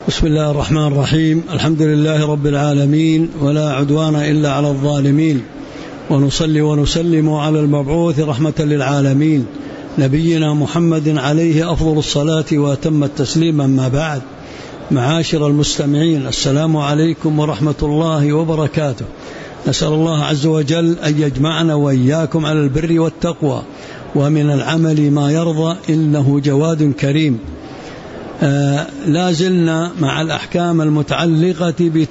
بسم الله الرحمن الرحيم. الحمد لله رب العالمين، ولا عدوان إلا على الظالمين، ونصلي ونسلم على المبعوث رحمة للعالمين نبينا محمد عليه أفضل الصلاة وأتم التسليم. أما بعد، معاشر المستمعين، السلام عليكم ورحمة الله وبركاته. نسأل الله عز وجل أن يجمعنا وإياكم على البر والتقوى ومن العمل ما يرضى، إنه جواد كريم. لا زلنا مع الأحكام المتعلقة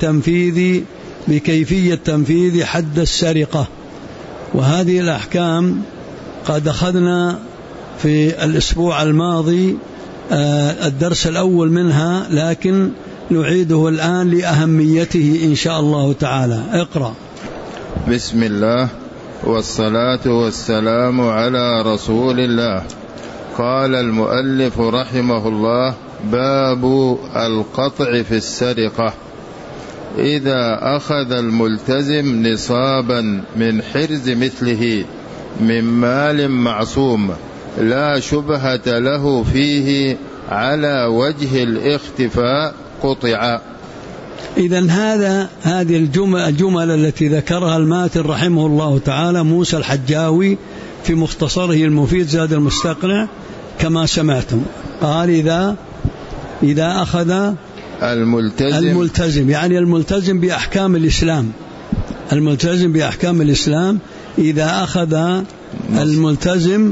بكيفية تنفيذ حد السرقة، وهذه الأحكام قد أخذنا في الأسبوع الماضي الدرس الأول منها، لكن نعيده الآن لأهميته إن شاء الله تعالى. اقرأ. بسم الله والصلاة والسلام على رسول الله. قال المؤلف رحمه الله: باب القطع في السرقة. إذا أخذ الملتزم نصابا من حرز مثله من مال معصوم لا شبهة له فيه على وجه الاختفاء قطع. إذن هذه الجمل التي ذكرها الماتن رحمه الله تعالى موسى الحجاوي في مختصره المفيد زاد المستقنع كما سمعتم. قال إذا أخذ الملتزم، يعني الملتزم بأحكام الإسلام، الملتزم بأحكام الإسلام، إذا أخذ الملتزم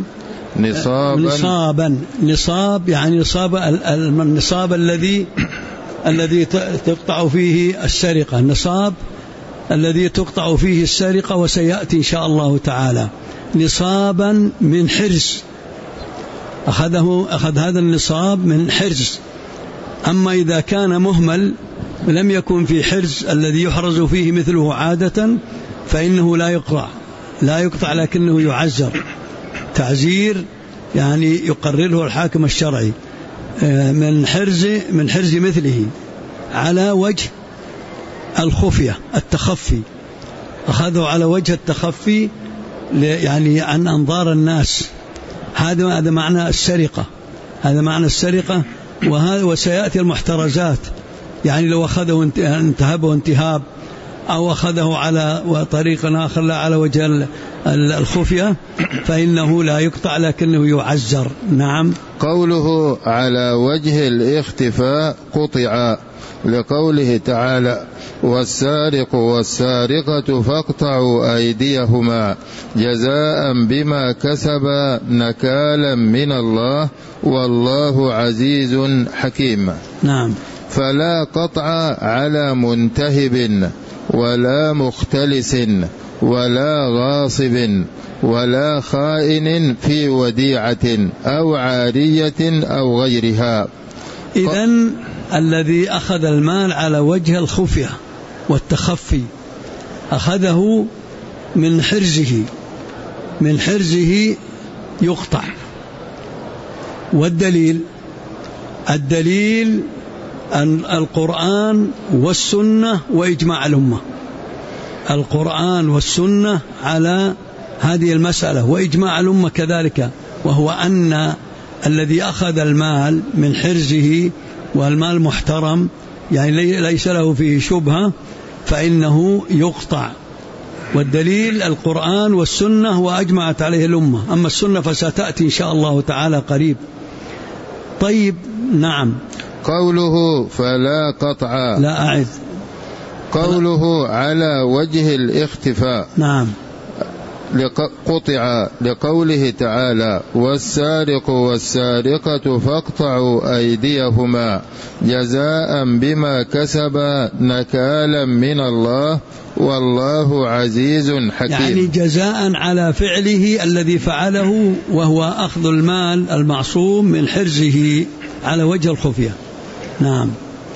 نصاب يعني النصاب الذي تقطع فيه السرقة، النصاب الذي تقطع فيه السرقة، وسيأتي إن شاء الله تعالى. نصابا من حرز، أخذ هذا النصاب من حرز. أما إذا كان مهمل لم يكن في حرز الذي يحرز فيه مثله عادة، فإنه لا يقطع لكنه يعزر تعزير، يعني يقرره الحاكم الشرعي من حرز مثله على وجه الخفية التخفي. أخذه على وجه التخفي يعني عن أنظار الناس. هذا معنى السرقة، هذا معنى السرقة. وسيأتي المحترزات، يعني لو أخذه انتهبه انتهاب، أو أخذه على طريق آخر لا على وجه الخفية، فإنه لا يقطع لكنه يعزر. نعم. قوله على وجه الاختفاء قطع لقوله تعالى: والسارق والسارقة فاقطعوا أيديهما جزاء بما كسبا نكالا من الله والله عزيز حكيم. نعم. فلا قطع على منتهب ولا مختلس ولا غاصب ولا خائن في وديعة أو عارية أو غيرها. إذن الذي أخذ المال على وجه الخفية والتخفي أخذه من حرزه يقطع. والدليل أن القرآن والسنة وإجماع الأمة، القرآن والسنة على هذه المسألة، وإجماع الأمة كذلك، وهو أن الذي أخذ المال من حرزه والمال محترم، يعني ليس له فيه شبهة، فإنه يقطع. والدليل القرآن والسنة وأجمعت عليه الأمة. أما السنة فستأتي إن شاء الله تعالى قريب. طيب. نعم. قوله فلا قطع، لا أعد. قوله على وجه الاختفاء. نعم. قطع لقوله تعالى: والسارق والسارقة فاقطعوا أيديهما جزاء بما كسبا نكالا من الله والله عزيز حكيم. يعني جزاء على فعله الذي فعله، وهو أخذ المال المعصوم من حرزه على وجه الخفية. نعم.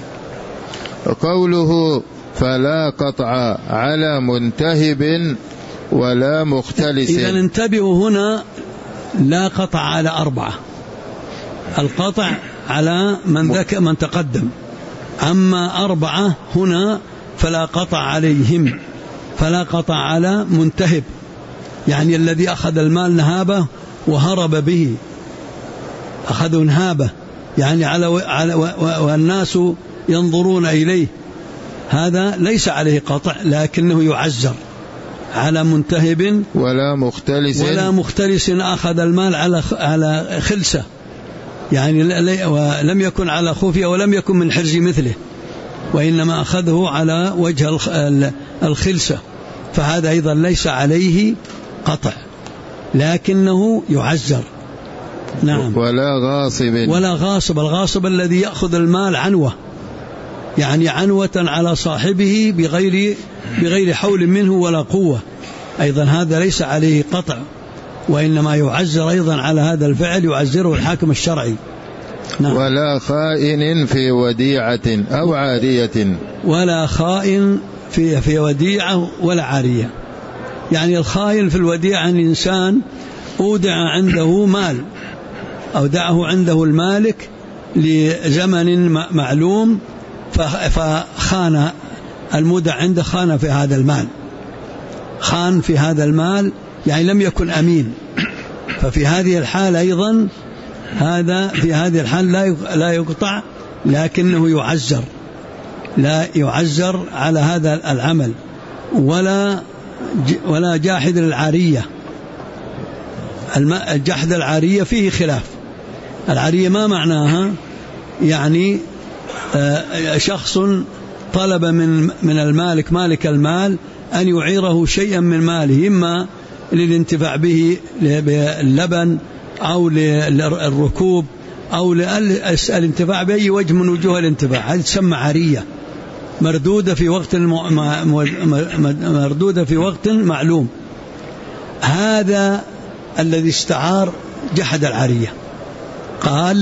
قوله فلا قطع على منتهب ولا مختلس. إذا انتبهوا هنا، لا قطع على 4، القطع على من تقدم. أما 4 هنا فلا قطع عليهم، فلا قطع على منتهب، يعني الذي أخذ المال نهابه وهرب به، أخذوا نهابه، يعني والناس ينظرون إليه، هذا ليس عليه قطع لكنه يعزر على منتهب ولا مختلس أخذ المال على خلسة، يعني لم يكن على خفية ولم يكن من حرز مثله، وإنما أخذه على وجه الخلسة، فهذا أيضا ليس عليه قطع لكنه يعزر. نعم. ولا غاصب، الغاصب الذي يأخذ المال عنوة، يعني عنوة على صاحبه بغير حول منه ولا قوة، أيضا هذا ليس عليه قطع، وإنما يعزر أيضا على هذا الفعل، يعزره الحاكم الشرعي. نعم. ولا خائن في وديعة أو عارية، ولا خائن في وديعة ولا عارية. يعني الخائن في الوديعة الإنسان أودع عنده مال، أودعه عنده المالك لزمن معلوم، فخان المودع عنده، خان في هذا المال، يعني لم يكن أمين، ففي هذه الحالة أيضا في هذه الحال لا يقطع لكنه يعزر على هذا العمل. ولا جاحد العارية. الجحد العارية فيه خلاف. العارية ما معناها؟ يعني شخص طلب من المالك مالك المال أن يعيره شيئا من ماله، إما للانتفاع به باللبن أو للركوب أو الانتفاع بأي وجه من وجوه الانتفاع، هذه تسمى عارية مردودة في وقت معلوم. هذا الذي استعار جحد العارية، قال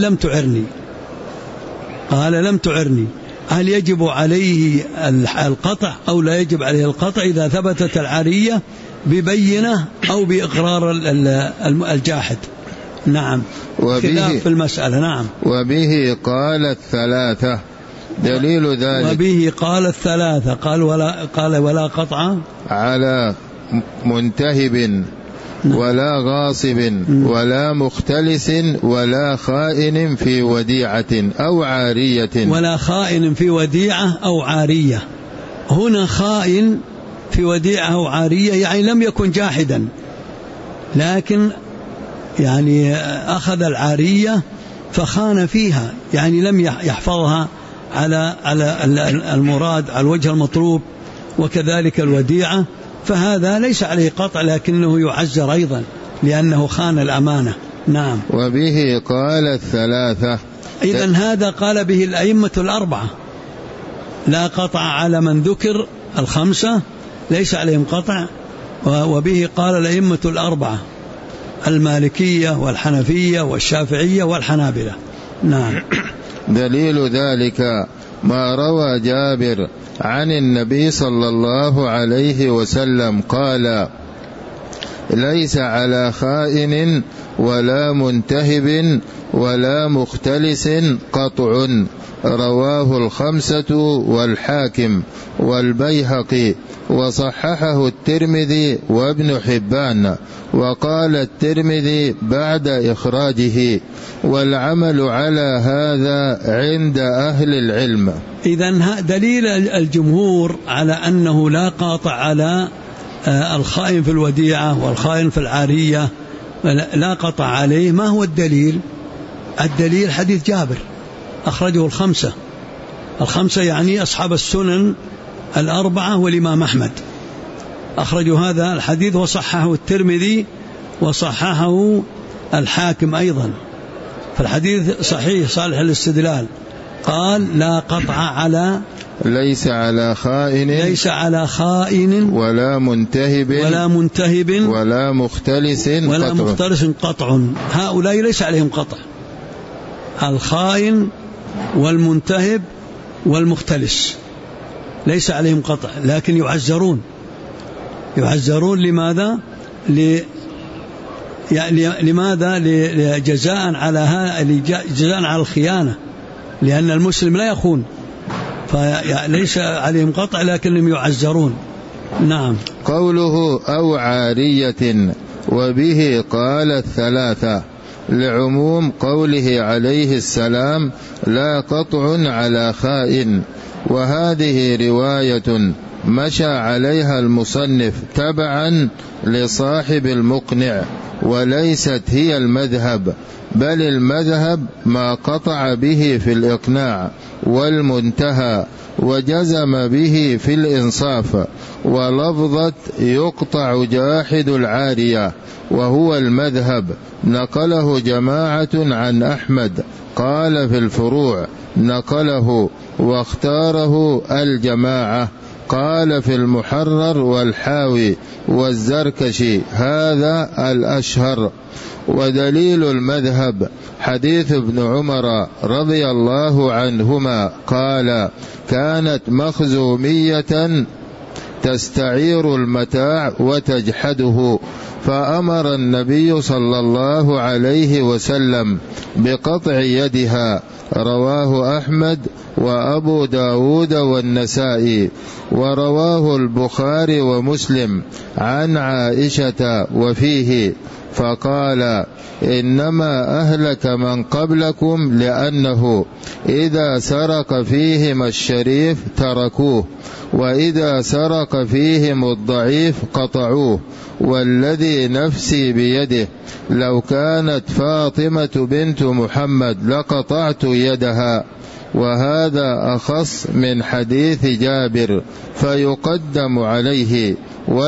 لم تعرني، هل يجب عليه القطع أو لا يجب عليه القطع إذا ثبتت العارية ببينة أو بإقرار الجاحد؟ نعم، خلاف في المسألة. نعم. وبه قال الثلاثة، دليل ذلك. وبه قال الثلاثة، قال ولا قطع على منتهب ولا غاصب ولا مختلس ولا خائن في وديعة أو عارية. ولا خائن في وديعة أو عارية. هنا خائن في وديعة أو عارية يعني لم يكن جاحدا، لكن يعني أخذ العارية فخان فيها، يعني لم يحفظها على المراد، على الوجه المطلوب، وكذلك الوديعة، فهذا ليس عليه قطع لكنه يعزر أيضا لأنه خان الأمانة. نعم. وبه قال الثلاثة، إذن هذا قال به الأئمة الأربعة، لا قطع على من ذكر، الخمسة ليس عليهم قطع، وبه قال الأئمة الأربعة، المالكية والحنفية والشافعية والحنابلة. نعم. دليل ذلك ما روى جابر عن النبي صلى الله عليه وسلم قال: ليس على خائن ولا منتهب ولا مختلس قطع، رواه الخمسة والحاكم والبيهقي، وصححه الترمذي وابن حبان، وقال الترمذي بعد إخراجه: والعمل على هذا عند أهل العلم. إذن دليل الجمهور على أنه لا قاطع على الخائن في الوديعة والخائن في العارية، لا قطع عليه. ما هو الدليل؟ الدليل حديث جابر أخرجه الخمسة يعني أصحاب السنن الأربعة والإمام أحمد أخرجوا هذا الحديث، وصححه الترمذي وصححه الحاكم أيضا، فالحديث صحيح صالح الاستدلال. قال: لا قطع على ليس على خائن ولا منتهب ولا مختلس قطع. هؤلاء ليس عليهم قطع، الخائن والمنتهب والمختلس ليس عليهم قطع، لكن يعزرون لماذا؟ لماذا؟ جزاء على الخيانة، لأن المسلم لا يخون، فليس عليهم قطع لكنهم يعزرون. نعم. قوله أو عارية وبه قال الثلاثة، لعموم قوله عليه السلام لا قطع على خائن، وهذه رواية مشى عليها المصنف تبعا لصاحب المقنع، وليست هي المذهب، بل المذهب ما قطع به في الإقناع والمنتهى وجزم به في الإنصاف. ولفظة يقطع جاحد العارية وهو المذهب نقله جماعة عن أحمد، قال في الفروع نقله واختاره الجماعة، قال في المحرر والحاوي والزركشي هذا الأشهر. ودليل المذهب حديث ابن عمر رضي الله عنهما قال كانت مخزومية تستعير المتاع وتجحده، فأمر النبي صلى الله عليه وسلم بقطع يدها، رواه أحمد وأبو داود والنسائي، ورواه البخاري ومسلم عن عائشة وفيه فقال إنما أهلك من قبلكم لأنه إذا سرق فيهم الشريف تركوه، وإذا سرق فيهم الضعيف قطعوه، والذي نفسي بيده لو كانت فاطمة بنت محمد لقطعت يدها. وهذا أخص من حديث جابر فيقدم عليه،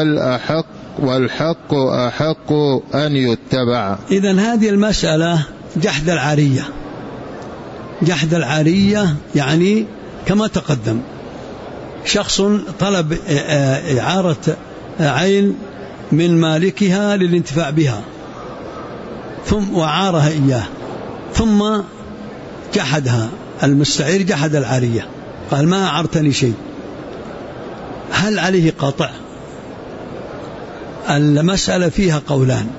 والحق أحق أن يتبع. إذن هذه المسألة جحد العارية، جحد العارية يعني كما تقدم شخص طلب إعارة عين من مالكها للانتفاع بها ثم وعارها إياه، ثم جحدها المستعير، جحد العارية، قال ما أعرتني شيء، هل عليه قطع؟ المسألة فيها قولان.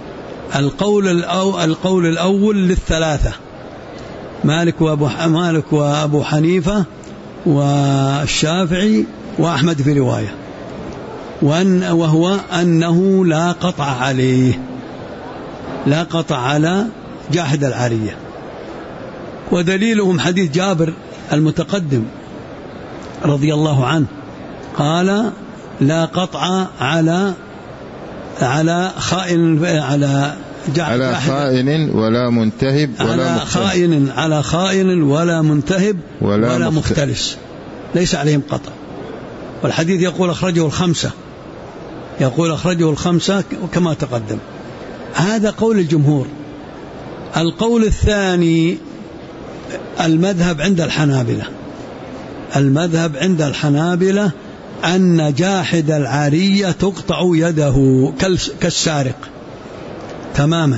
القول الأول للثلاثة، مالك وأبو حنيفة والشافعي وأحمد في رواية، وهو أنه لا قطع عليه، لا قطع على جاحد العارية. ودليلهم حديث جابر المتقدم رضي الله عنه قال لا قطع على خائن، على خائن ولا منتهب ولا خائن، على خائن ولا منتهب ولا مختلس، ليس عليهم قطع. والحديث يقول أخرجه الخمسة كما تقدم. هذا قول الجمهور. القول الثاني المذهب عند الحنابلة أن جاحد العارية تقطع يده كالسارق تماما،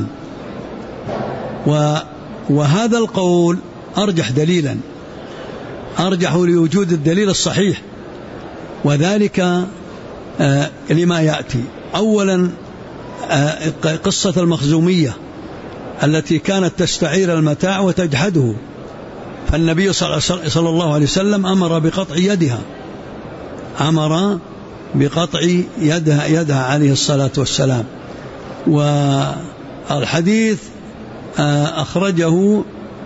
وهذا القول أرجح دليلا، أرجح لوجود الدليل الصحيح، وذلك لما يأتي. أولا قصة المخزومية التي كانت تستعير المتاع وتجحده، فالنبي صلى الله عليه وسلم أمر بقطع يدها، أمر بقطع يدها عليه الصلاة والسلام. والحديث أخرجه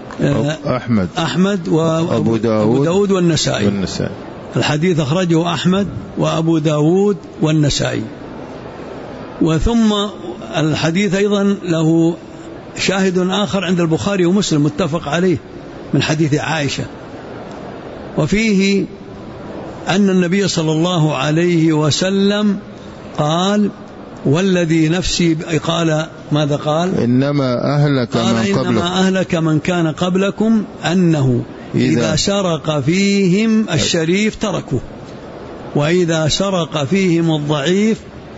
أحمد وأبو داود والنسائي. الحديث أخرجه أحمد وأبو داود والنسائي. وثم الحديث أيضا له شاهد آخر عند البخاري ومسلم متفق عليه من حديث عائشة، وفيه أن النبي صلى الله عليه وسلم قال والذي نفسي، قال ماذا قال؟ إنما أهلك من كان قبلكم أنه إذا سرق فيهم الشريف تركوه، وإذا سرق فيهم الضعيف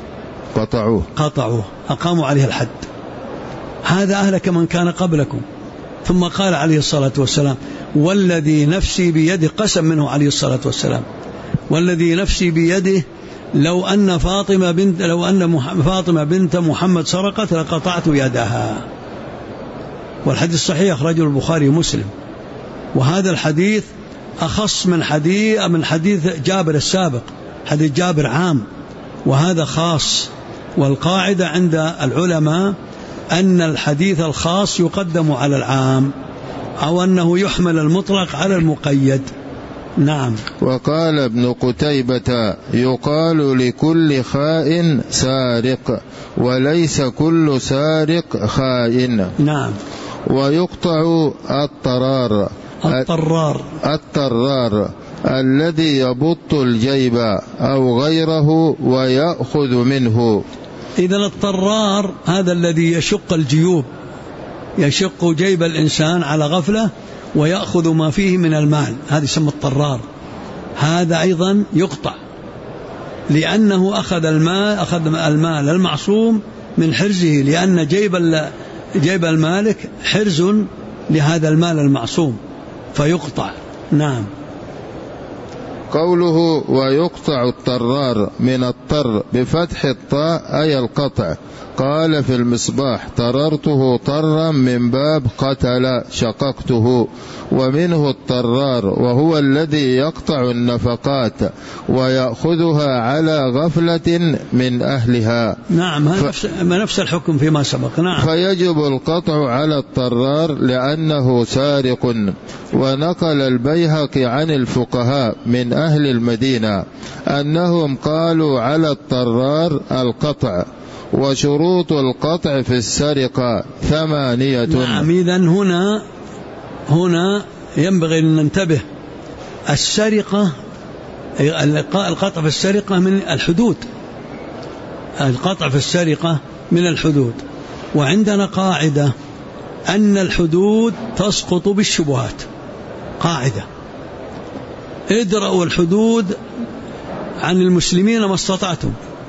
قطعوه أقاموا عليه الحد. هذا أهلك من كان قبلكم. ثم قال عليه الصلاة والسلام والذي نفسي بيده، قسم منه عليه الصلاة والسلام، والذي نفسي بيده لو أن فاطمة بنت محمد سرقت لقطعت يدها. والحديث صحيح أخرجه البخاري ومسلم. وهذا الحديث أخص من حديث جابر السابق، حديث جابر عام وهذا خاص. والقاعدة عند العلماء أن الحديث الخاص يقدم على العام، أو أنه يحمل المطلق على المقيد. نعم. وقال ابن قتيبة: يقال لكل خائن سارق، وليس كل سارق خائن. نعم. ويقطع الطرار الذي يبط الجيب أو غيره ويأخذ منه. إذن الطرار هذا الذي يشق الجيوب، يشق جيب الإنسان على غفلة ويأخذ ما فيه من المال، هذا يسمى الطرار. هذا أيضا يقطع، لأنه أخذ المال المعصوم من حرزه، لأن جيب المالك حرز لهذا المال المعصوم فيقطع. نعم. قوله ويقطع الطرار من الطر بفتح الطاء أي القطع. قال في المصباح: طررته طرا من باب قتل شققته. ومنه الطرار، وهو الذي يقطع النفقات ويأخذها على غفلة من أهلها. نعم، نفس الحكم فيما سبق. نعم. فيجب القطع على الطرار لأنه سارق. ونقل البيهقي عن الفقهاء من أهل المدينة أنهم قالوا على الطرار القطع. وشروط القطع في السرقة 8. نعم. إذن هنا ينبغي أن ننتبه. السرقة، القطع في السرقة من الحدود، القطع في السرقة من الحدود. وعندنا قاعدة أن الحدود تسقط بالشبهات، قاعدة: ادرأوا الحدود عن المسلمين ما استطعتم،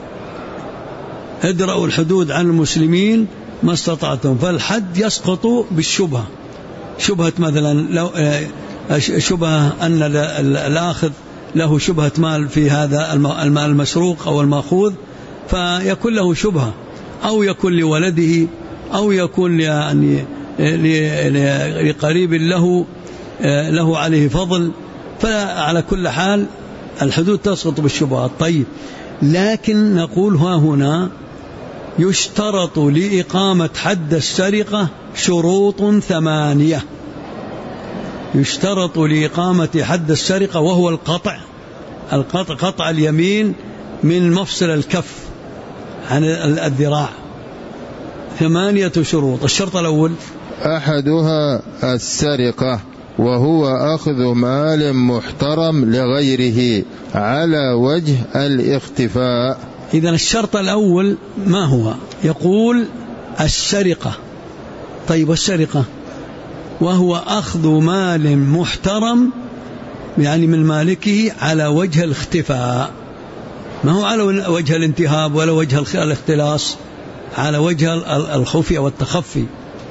ادرأوا الحدود عن المسلمين ما استطعتم. فالحد يسقط بالشبهة، شبهة مثلا لو شبهة أن الآخذ له شبهة مال في هذا المال المسروق أو المأخوذ، فيكون له شبهة، أو يكون لولده، أو يكون يعني لقريب له عليه فضل. فعلى كل حال الحدود تسقط بالشبهات. طيب، لكن نقول ها هنا يشترط لإقامة حد السرقة شروط 8. يشترط لإقامة حد السرقة، وهو القطع، قطع اليمين من مفصل الكف عن الذراع. 8 شروط. الشرط الأول: أحدها السرقة، وهو أخذ مال محترم لغيره على وجه الاختفاء. إذن الشرط الأول ما هو؟ يقول السرقة. طيب، السرقة وهو أخذ مال محترم يعني من مالكه على وجه الاختفاء، ما هو على وجه الانتهاب ولا وجه الاختلاس، على وجه الخفية والتخفي.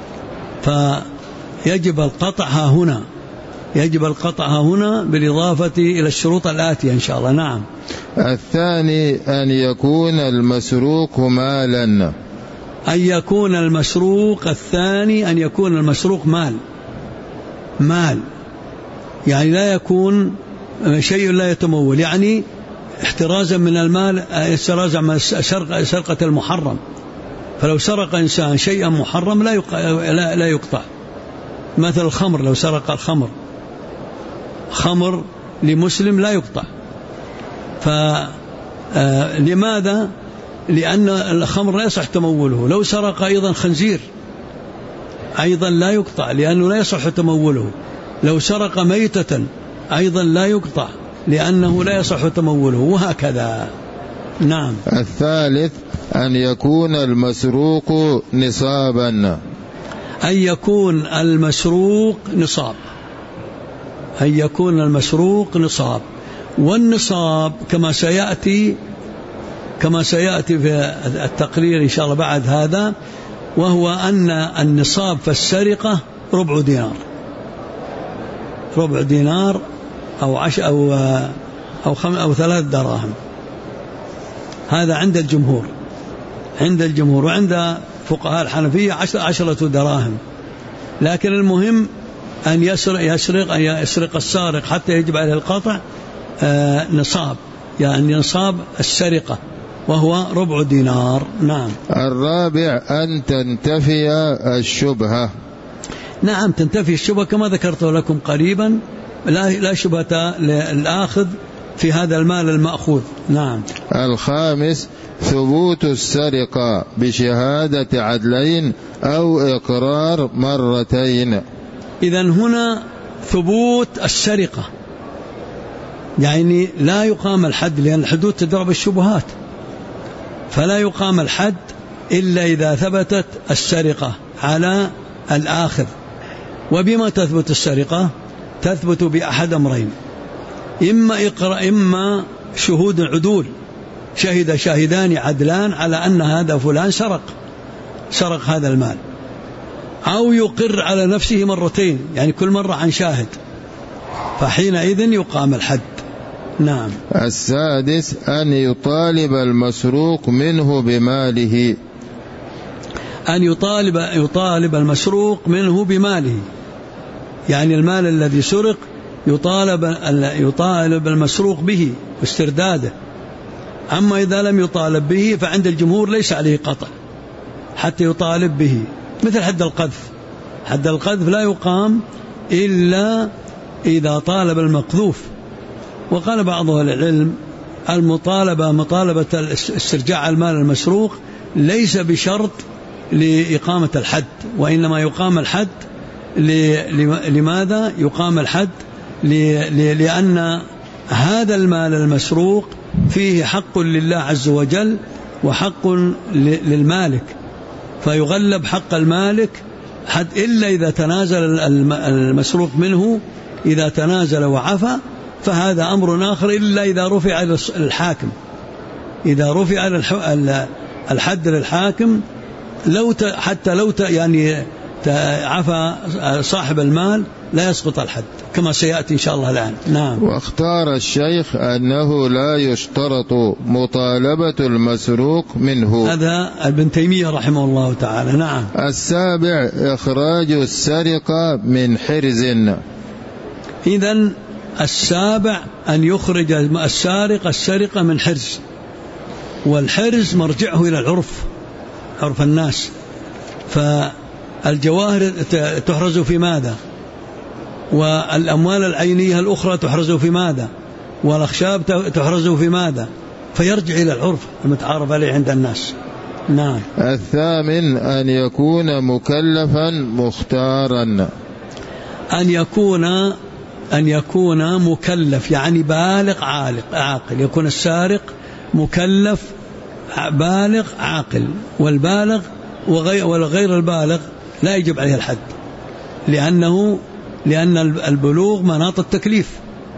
فيجب القطع هنا، يجب القطع هنا بالإضافة إلى الشروط الآتية إن شاء الله. نعم. الثاني أن يكون المسروق مالا، أن يكون المسروق، الثاني أن يكون المسروق مال، يعني لا يكون شيء لا يتمول، يعني احترازا من المال، احترازا من سرقة المحرم. فلو سرق إنسان شيئا محرم لا يقطع. مثل الخمر، لو سرق الخمر، خمر لمسلم لا يقطع. فلماذا؟ لأن الخمر لا يصح تموله. لو سرق أيضا خنزير أيضا لا يقطع، لأنه لا يصح تموله. لو سرق ميتة أيضا لا يقطع، لأنه لا يصح تموله، وهكذا. نعم. الثالث أن يكون المسروق نصابا، أن يكون المسروق نصاب، أن يكون المسروق نصاب. والنصاب كما سيأتي في التقرير إن شاء الله بعد هذا، وهو أن النصاب في السرقة ربع دينار أو 3 دراهم. هذا عند الجمهور، وعند فقهاء الحنفية 10 دراهم. لكن المهم أن يسرق السارق حتى يجب عليه القطع نصاب، يعني نصاب السرقة وهو ربع دينار. نعم. الرابع أن تنتفي الشبهة. نعم، تنتفي الشبهة كما ذكرت لكم قريبا، لا شبهة للآخذ في هذا المال المأخوذ. نعم. الخامس ثبوت السرقة بشهادة عدلين أو إقرار مرتين. إذن هنا ثبوت السرقة، يعني لا يقام الحد، لأن الحدود تدرى بالشبهات، فلا يقام الحد إلا إذا ثبتت السرقة على الآخذ. وبما تثبت السرقة؟ تثبت بأحد أمرين: إما شهود عدول، شهد شاهدان عدلان على أن هذا فلان سرق هذا المال، أو يقر على نفسه مرتين، يعني كل مرة عن شاهد، فحينئذ يقام الحد. نعم. السادس أن يطالب المسروق منه بماله. أن يطالب المسروق منه بماله، يعني المال الذي سرق يطالب المسروق به واسترداده. أما إذا لم يطالب به فعند الجمهور ليس عليه قطع حتى يطالب به، مثل حد القذف. حد القذف لا يقام إلا إذا طالب المقذوف. وقال بعض أهل العلم مطالبة استرجاع المال المسروق ليس بشرط لإقامة الحد، وإنما يقام الحد لماذا يقام الحد؟ لأن هذا المال المسروق فيه حق لله عز وجل وحق للمالك، فيغلب حق المالك حد إلا إذا تنازل المسروق منه، إذا تنازل وعفى فهذا أمر آخر، إلا إذا رفع الحاكم. إذا رفع الحد للحاكم حتى لو يعني عفى صاحب المال لا يسقط الحد، كما سيأتي إن شاء الله الآن. نعم. واختار الشيخ أنه لا يشترط مطالبة المسروق منه. هذا ابن تيمية رحمه الله تعالى. نعم. السابع إخراج السرقة من حرز. إذن السابع أن يخرج السارق السرقة من حرز، والحرز مرجعه إلى العرف، عرف الناس. فالجواهر تحرز في ماذا؟ والأموال العينية الأخرى تحرز في ماذا؟ والأخشاب تحرز في ماذا؟ فيرجع إلى العرف المتعارف عليه عند الناس. نعم. الثامن أن يكون مكلفا مختارا. أن يكون مكلف، يعني بالغ عاقل. يكون السارق مكلف بالغ عاقل، والبالغ والغير البالغ لا يجب عليه الحد، لأن البلوغ مناط التكليف.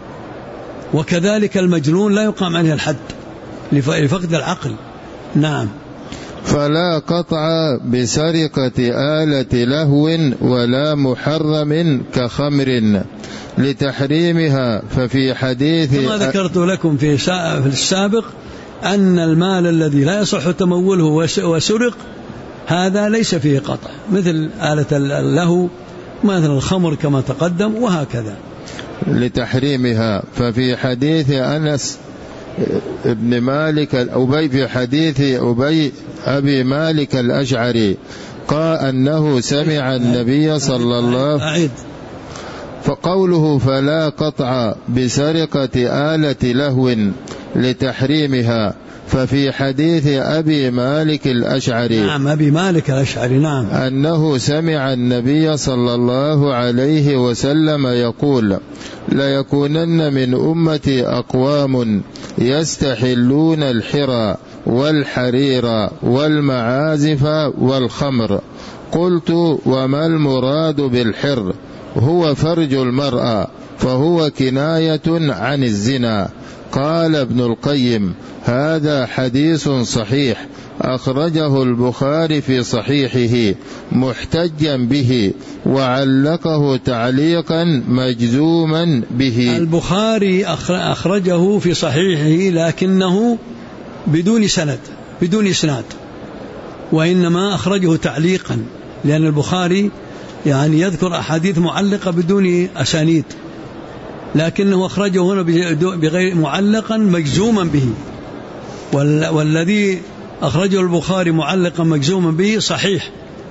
وكذلك المجنون لا يقام عليه الحد لفقد العقل. نعم. فلا قطع بسرقة آلة لهو ولا محرم كخمر لتحريمها، ففي حديث كما ذكرت لكم في السابق أن المال الذي لا يصح تموله وسرق هذا ليس فيه قطع، مثل آلة اللهو، مثل الخمر كما تقدم، وهكذا. لتحريمها. ففي حديث أنس ابن مالك في حديث أبي مالك الأشعري قال أنه سمع النبي صلى الله عليه وسلم. فقوله فلا قطع بسرقة آلة لهو لتحريمها، ففي حديث أبي مالك الأشعري. نعم، أبي مالك الأشعري. نعم. أنه سمع النبي صلى الله عليه وسلم يقول ليكونن من أمتي أقوام يستحلون الحرى والحرير والمعازف والخمر. قلت وما المراد بالحر؟ هو فرج المرأة، فهو كناية عن الزنا. قال ابن القيم هذا حديث صحيح أخرجه البخاري في صحيحه محتجا به، وعلقه تعليقا مجزوما به. البخاري أخرجه في صحيحه لكنه بدون سند، بدون إسناد، وإنما أخرجه تعليقا، لأن البخاري يعني يذكر أحاديث معلقة بدون أسانيد، لكنه أخرجه هنا بغير معلقا مجزوما به، والذي أخرجه البخاري معلقا مجزوما به صحيح،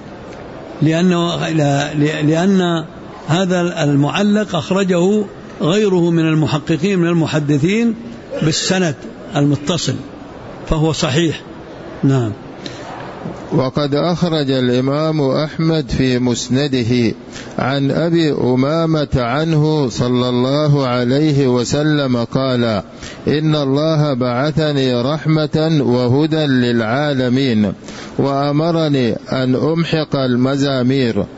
لأن هذا المعلق أخرجه غيره من المحققين من المحدثين بالسند المتصل، فهو صحيح. نعم. وقد أخرج الإمام أحمد في مسنده عن أبي أمامة عنه صلى الله عليه وسلم قال: إن الله بعثني رحمة وهدى للعالمين، وأمرني أن أمحق المزامير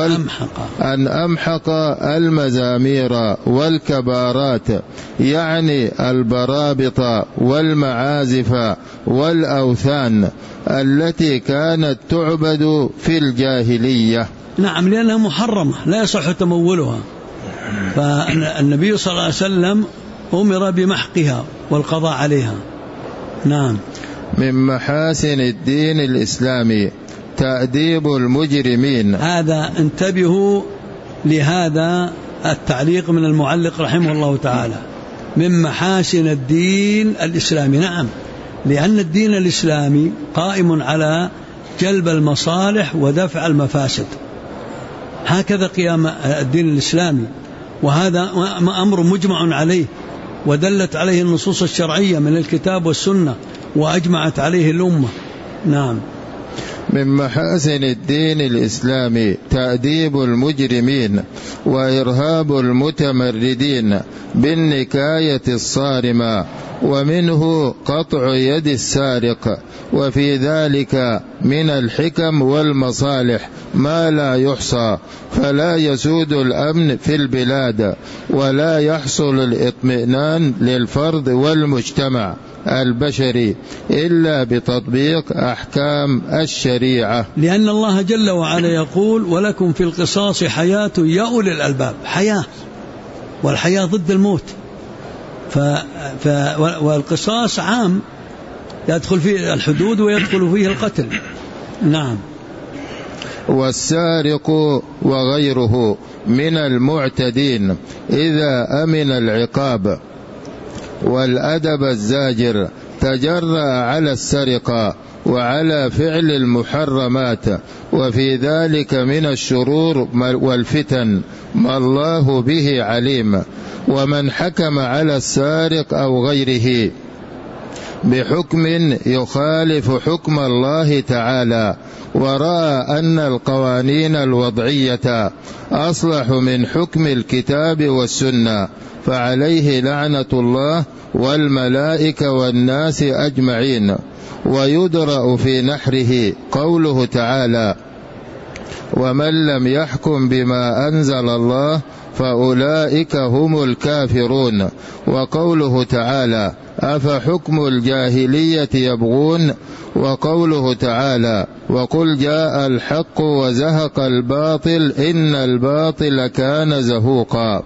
المزامير والكبارات، يعني البرابط والمعازف والأوثان التي كانت تعبد في الجاهلية. نعم، لأنها محرمة لا يصح تمولها، فالنبي صلى الله عليه وسلم أمر بمحقها والقضاء عليها. نعم. من محاسن الدين الإسلامي تأديب المجرمين. هذا انتبهوا لهذا التعليق من المعلق رحمه الله تعالى، من محاسن الدين الإسلامي. نعم، لأن الدين الإسلامي قائم على جلب المصالح ودفع المفاسد، هكذا قيام الدين الإسلامي، وهذا أمر مجمع عليه ودلت عليه النصوص الشرعية من الكتاب والسنة وأجمعت عليه الأمة. نعم. من محاسن الدين الإسلامي تأديب المجرمين وإرهاب المتمردين بالنكاية الصارمة، ومنه قطع يد السارق، وفي ذلك من الحكم والمصالح ما لا يحصى، فلا يسود الأمن في البلاد ولا يحصل الاطمئنان للفرد والمجتمع البشري إلا بتطبيق أحكام الشريعة، لأن الله جل وعلا يقول: ولكم في القصاص حياة يا أولي الألباب. حياة، والحياة ضد الموت، والقصاص عام يدخل فيه الحدود ويدخل فيه القتل. نعم. والسارق وغيره من المعتدين إذا أمن العقاب والأدب الزاجر تجرأ على السرقة وعلى فعل المحرمات، وفي ذلك من الشرور والفتن ما الله به عليم. ومن حكم على السارق أو غيره بحكم يخالف حكم الله تعالى ورأى أن القوانين الوضعية أصلح من حكم الكتاب والسنة، فعليه لعنة الله والملائكة والناس أجمعين. ويدرأ في نحره قوله تعالى: ومن لم يحكم بما أنزل الله فأولئك هم الكافرون. وقوله تعالى: أفحكم الجاهلية يبغون. وقوله تعالى: وقل جاء الحق وزهق الباطل إن الباطل كان زهوقا.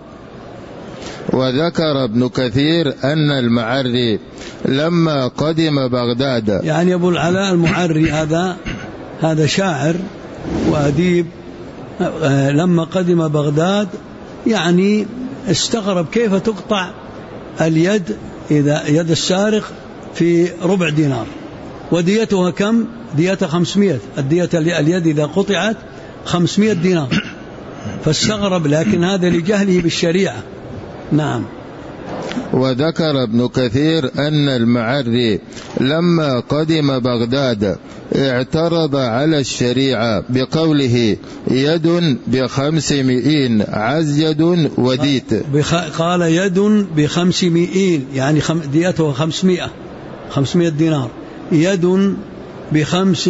وذكر ابن كثير أن المعري لما قدم بغداد، يعني أبو العلاء المعري هذا شاعر وأديب، لما قدم بغداد يعني استغرب كيف تقطع اليد، إذا يد السارق في ربع دينار، وديتها كم؟ ديتها 500، اليد إذا قطعت 500 دينار، فاستغرب، لكن هذا لجهله بالشريعة. نعم. وذكر ابن كثير أن المعري لما قدم بغداد اعترض على الشريعة بقوله: يد ب500 عزيد وديت. قال يد ب500، يعني ديته 500 دينار. يد ب5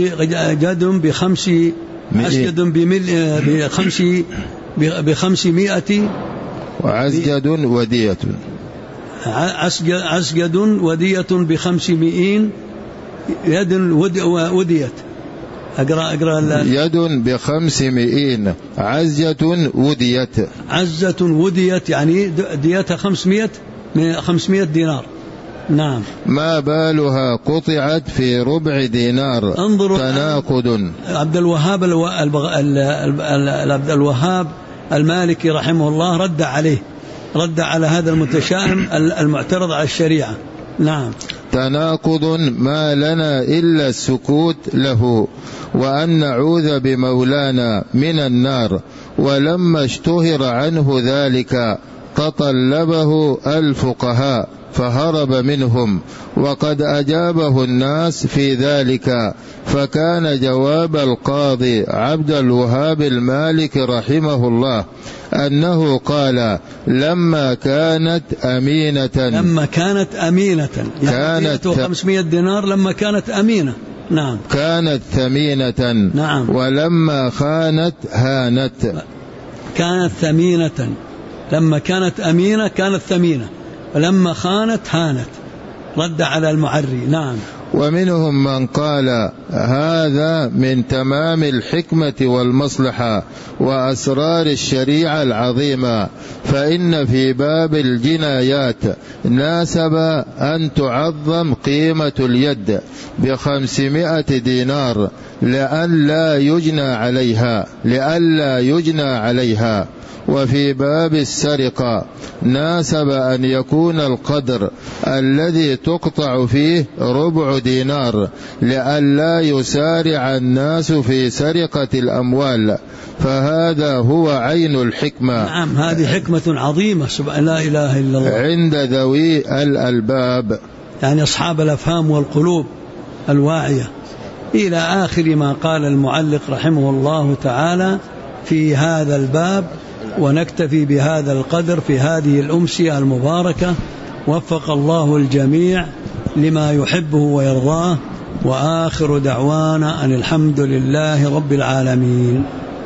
عزيد ب500 وعزجد ودية. عزجد ودية ب500 يد وديت. أقرأ يد ب500 عزة وديت. عزة وديت يعني ديتها 500 دينار. نعم. ما بالها قطعت في ربع دينار. انظروا تناقض. عبد الوهاب المالكي رحمه الله رد على هذا المتشائم المعترض على الشريعة. نعم. تناقض ما لنا إلا السكوت له، وأن نعوذ بمولانا من النار. ولما اشتهر عنه ذلك تطلبه الفقهاء فهرب منهم، وقد أجابه الناس في ذلك، فكان جواب القاضي عبد الوهاب المالكي رحمه الله أنه قال: لما كانت أمينة كانت 500 دينار لما كانت أمينة. نعم. كانت ثمينة. نعم. ولما خانت هانت. كانت ثمينة، لما كانت أمينة كانت ثمينة، ولما خانت هانت، رد على المعري. نعم. ومنهم من قال: هذا من تمام الحكمة والمصلحة وأسرار الشريعة العظيمة، فإن في باب الجنايات ناسب أن تعظم قيمة اليد ب500 دينار لئلا يجنى عليها. وفي باب السرقة ناسب أن يكون القدر الذي تقطع فيه 4 دينار لئلا يسارع الناس في سرقة الأموال، فهذا هو عين الحكمة. نعم، هذه حكمة عظيمة، لا إله إلا الله، عند ذوي الألباب، يعني أصحاب الأفهام والقلوب الواعية، إلى آخر ما قال المعلق رحمه الله تعالى في هذا الباب. ونكتفي بهذا القدر في هذه الأمسية المباركة، وفق الله الجميع لما يحبه ويرضاه، وآخر دعوانا أن الحمد لله رب العالمين.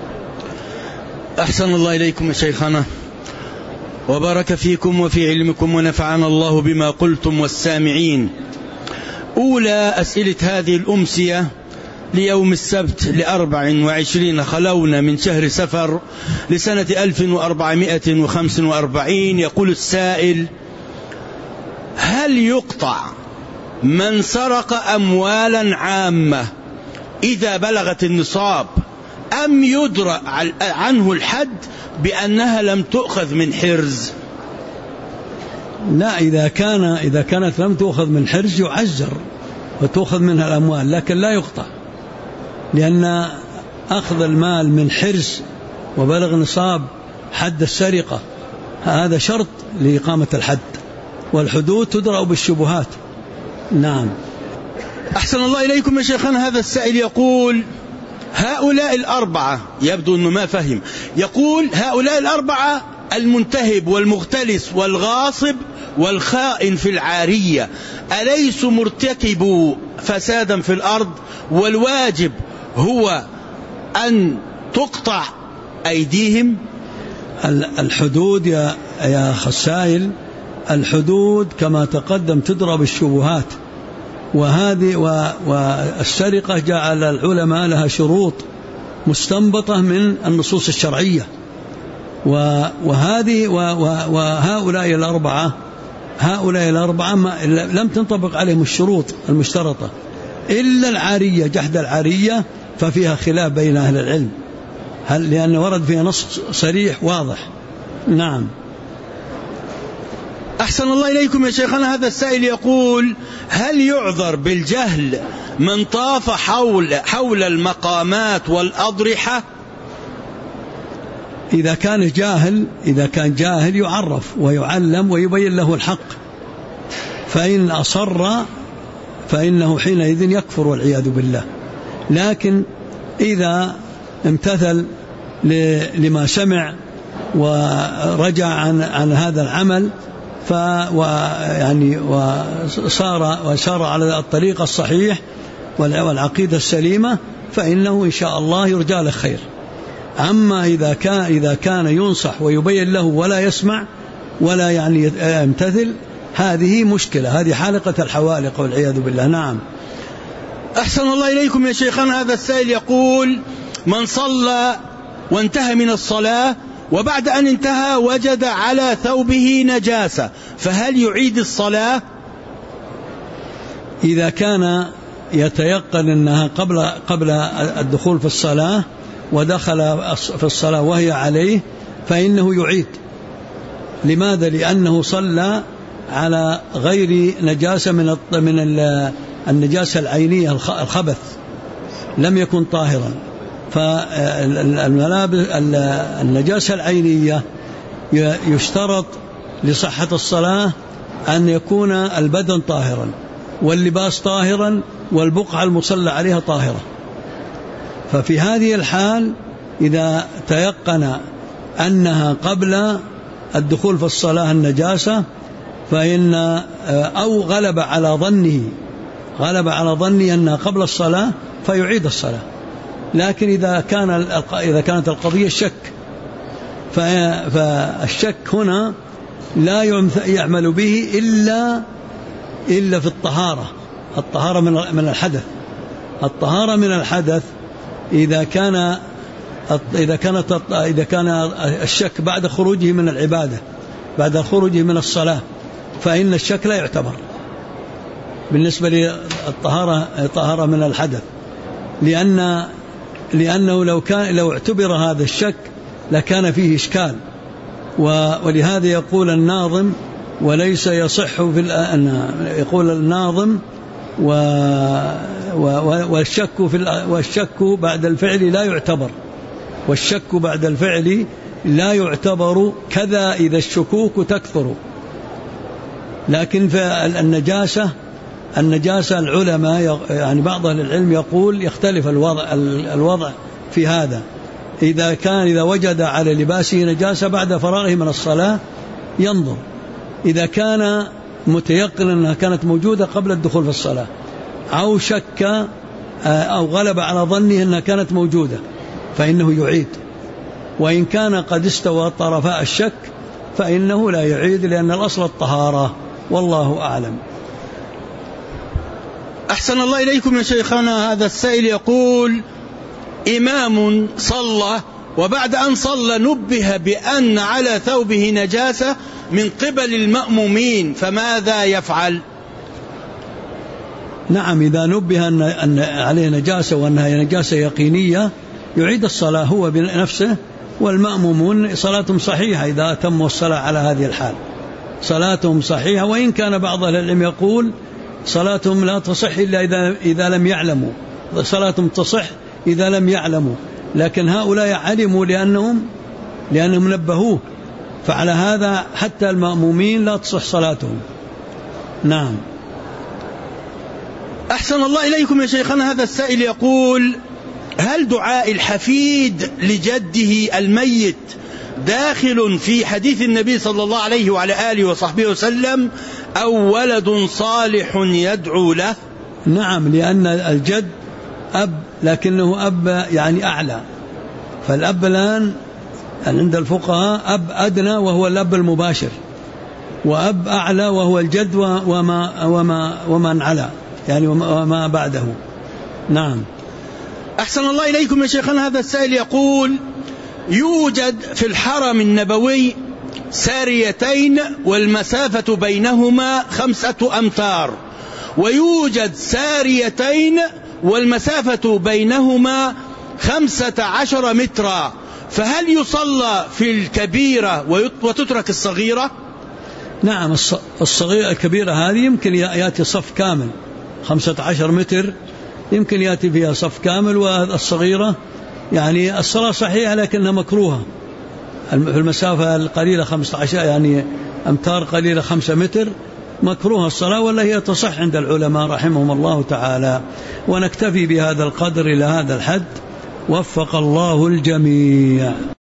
أحسن الله إليكم يا شيخنا، وبارك فيكم وفي علمكم، ونفعنا الله بما قلتم والسامعين. أولى أسئلة هذه الأمسية ليوم السبت 24 خلونا من شهر سفر لسنة 1445. يقول السائل: هل يقطع من سرق أموالا عامة إذا بلغت النصاب، أم يدرأ عنه الحد بأنها لم تؤخذ من حرز؟ لا، إذا كانت لم تؤخذ من حرز يعزر وتؤخذ منها الأموال، لكن لا يقطع، لأن أخذ المال من حرز وبلغ نصاب حد السرقة هذا شرط لإقامة الحد، والحدود تدرأ بالشبهات. نعم. أحسن الله إليكم يا شيخنا. هذا السائل يقول: هؤلاء الأربعة، يبدو أنه ما فهم، يقول: هؤلاء الأربعة المنتهب والمختلس والغاصب والخائن في العارية أليسوا مرتكبوا فسادا في الأرض، والواجب هو أن تقطع أيديهم؟ الحدود يا خسائل، الحدود كما تقدم تضرب الشبهات، والسرقة جعل العلماء لها شروط مستنبطة من النصوص الشرعية، وهؤلاء الأربعة لم تنطبق عليهم الشروط المشترطة إلا العارية، جحد العارية ففيها خلاف بين أهل العلم، لأن ورد فيها نص صريح واضح. نعم. أحسن الله إليكم يا شيخنا. هذا السائل يقول: هل يعذر بالجهل من طاف حول المقامات والأضرحة؟ إذا كان جاهل يعرف ويعلم ويبين له الحق، فإن أصر فإنه حينئذ يكفر والعياذ بالله. لكن إذا امتثل لما سمع ورجع عن هذا العمل وسار على الطريق الصحيح والعقيدة السليمة، فإنه إن شاء الله يرجى له خير. أما إذا كان ينصح ويبين له ولا يسمع ولا يمتثل، هذه مشكلة، هذه حالقة الحوالق والعياذ بالله. نعم. أحسن الله إليكم يا شيخنا. هذا السائل يقول: من صلى وانتهى من الصلاة وبعد أن انتهى وجد على ثوبه نجاسة، فهل يعيد الصلاة؟ إذا كان يتيقن أنها قبل الدخول في الصلاة ودخل في الصلاة وهي عليه، فإنه يعيد. لماذا؟ لأنه صلى على غير نجاسة من النجاسة العينية الخبث، لم يكن طاهرا. فالملابس النجاسة العينية يشترط لصحة الصلاة أن يكون البدن طاهرا واللباس طاهرا والبقعة المصلى عليها طاهرة. ففي هذه الحال إذا تيقن أنها قبل الدخول في الصلاة النجاسة فإن أو غلب على ظنه أنها قبل الصلاة فيعيد الصلاة. لكن إذا كانت القضية الشك، فالشك هنا لا يعمل به إلا في الطهارة من الحدث. الطهارة من الحدث إذا كان الشك بعد خروجه من العبادة، بعد خروجه من الصلاة، فإن الشك لا يعتبر بالنسبة للطهارة من الحدث، لأنه لو اعتبر هذا الشك لكان فيه إشكال. ولهذا يقول الناظم وليس يصح يقول الناظم والشك بعد الفعل لا يعتبر، والشك بعد الفعل لا يعتبر، كذا إذا الشكوك تكثر. لكن في النجاسة العلماء يعني بعض أهل العلم يقول يختلف الوضع في هذا. إذا وجد على لباسه نجاسة بعد فراغه من الصلاة ينظر، إذا كان متيقن أنها كانت موجودة قبل الدخول في الصلاة، أو شك أو غلب على ظنه أنها كانت موجودة فإنه يعيد. وإن كان قد استوى طرفاء الشك فإنه لا يعيد، لأن الأصل الطهارة، والله أعلم. أحسن الله إليكم يا شيخنا. هذا السائل يقول: إمام صلى وبعد أن صلى نبه بأن على ثوبه نجاسة من قبل المأمومين، فماذا يفعل؟ نعم، إذا نبه أن عليه نجاسة وأنها نجاسة يقينية يعيد الصلاة هو بنفسه، والمأمومون صلاتهم صحيحة إذا أتموا الصلاة على هذه الحال، صلاتهم صحيحة. وإن كان بعض أهل العلم يقول صلاتهم لا تصح إلا إذا لم يعلموا، صلاتهم تصح إذا لم يعلموا، لكن هؤلاء علموا لأنهم نبهوه، فعلى هذا حتى المأمومين لا تصح صلاتهم. نعم. أحسن الله إليكم يا شيخنا. هذا السائل يقول: هل دعاء الحفيد لجده الميت داخل في حديث النبي صلى الله عليه وعلى آله وصحبه وسلم، أو ولد صالح يدعو له؟ نعم، لأن الجد أب، لكنه أب يعني أعلى. فالأب الآن عند الفقهاء أب أدنى وهو الأب المباشر، وأب أعلى وهو الجد ومن على يعني وما بعده. نعم. أحسن الله إليكم يا شيخنا. هذا السائل يقول: يوجد في الحرم النبوي ساريتين والمسافة بينهما 5 أمتار، ويوجد ساريتين والمسافة بينهما 15 مترا، فهل يصلى في الكبيرة وتترك الصغيرة؟ نعم، الصغيرة الكبيرة هذه يمكن يأتي صف كامل، 15 متر يمكن يأتي فيها صف كامل، والصغيرة يعني الصلاة صحيحة لكنها مكروهة في المسافة القليلة 15 يعني أمتار قليلة 5 متر مكروه الصلاة، ولا هي تصح عند العلماء رحمهم الله تعالى. ونكتفي بهذا القدر إلى هذا الحد، وفق الله الجميع.